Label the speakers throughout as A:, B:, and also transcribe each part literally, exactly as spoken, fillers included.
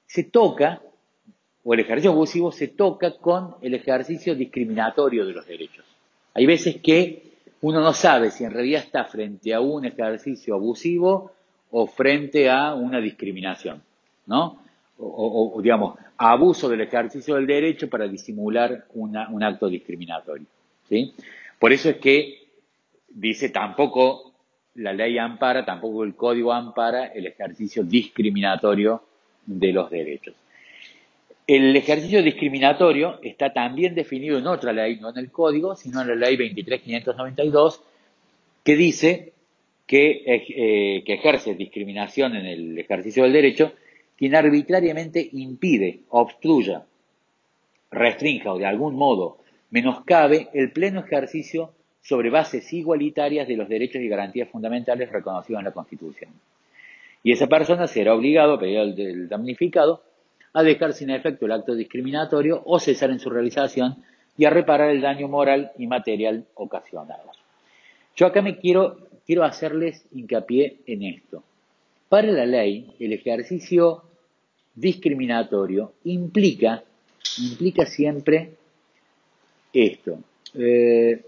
A: se toca, o el ejercicio abusivo se toca con el ejercicio discriminatorio de los derechos. Hay veces que uno no sabe si en realidad está frente a un ejercicio abusivo o frente a una discriminación, ¿no? O, o, o digamos, abuso del ejercicio del derecho para disimular una, un acto discriminatorio, ¿sí? Por eso es que dice tampoco la ley ampara, tampoco el código ampara el ejercicio discriminatorio de los derechos. El ejercicio discriminatorio está también definido en otra ley, no en el código, sino en la ley veintitrés mil quinientos noventa y dos, que dice que, eh, que ejerce discriminación en el ejercicio del derecho quien arbitrariamente impide, obstruya, restrinja o de algún modo menoscabe el pleno ejercicio sobre bases igualitarias de los derechos y garantías fundamentales reconocidos en la Constitución. Y esa persona será obligado, a pedir al damnificado, a dejar sin efecto el acto discriminatorio o cesar en su realización y a reparar el daño moral y material ocasionado. Yo acá me quiero, quiero hacerles hincapié en esto. Para la ley, el ejercicio discriminatorio implica, implica siempre esto, eh,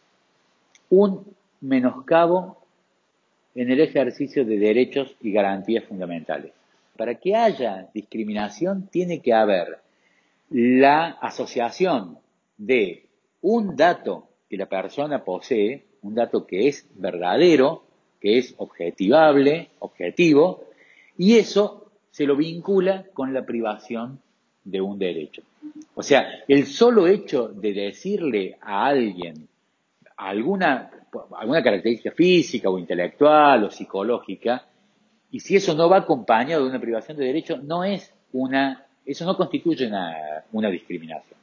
A: un menoscabo en el ejercicio de derechos y garantías fundamentales. Para que haya discriminación tiene que haber la asociación de un dato que la persona posee, un dato que es verdadero, que es objetivable, objetivo, y eso se lo vincula con la privación de un derecho. O sea, el solo hecho de decirle a alguien alguna, alguna característica física o intelectual o psicológica, y si eso no va acompañado de una privación de derecho, no es una, eso no constituye una, una discriminación.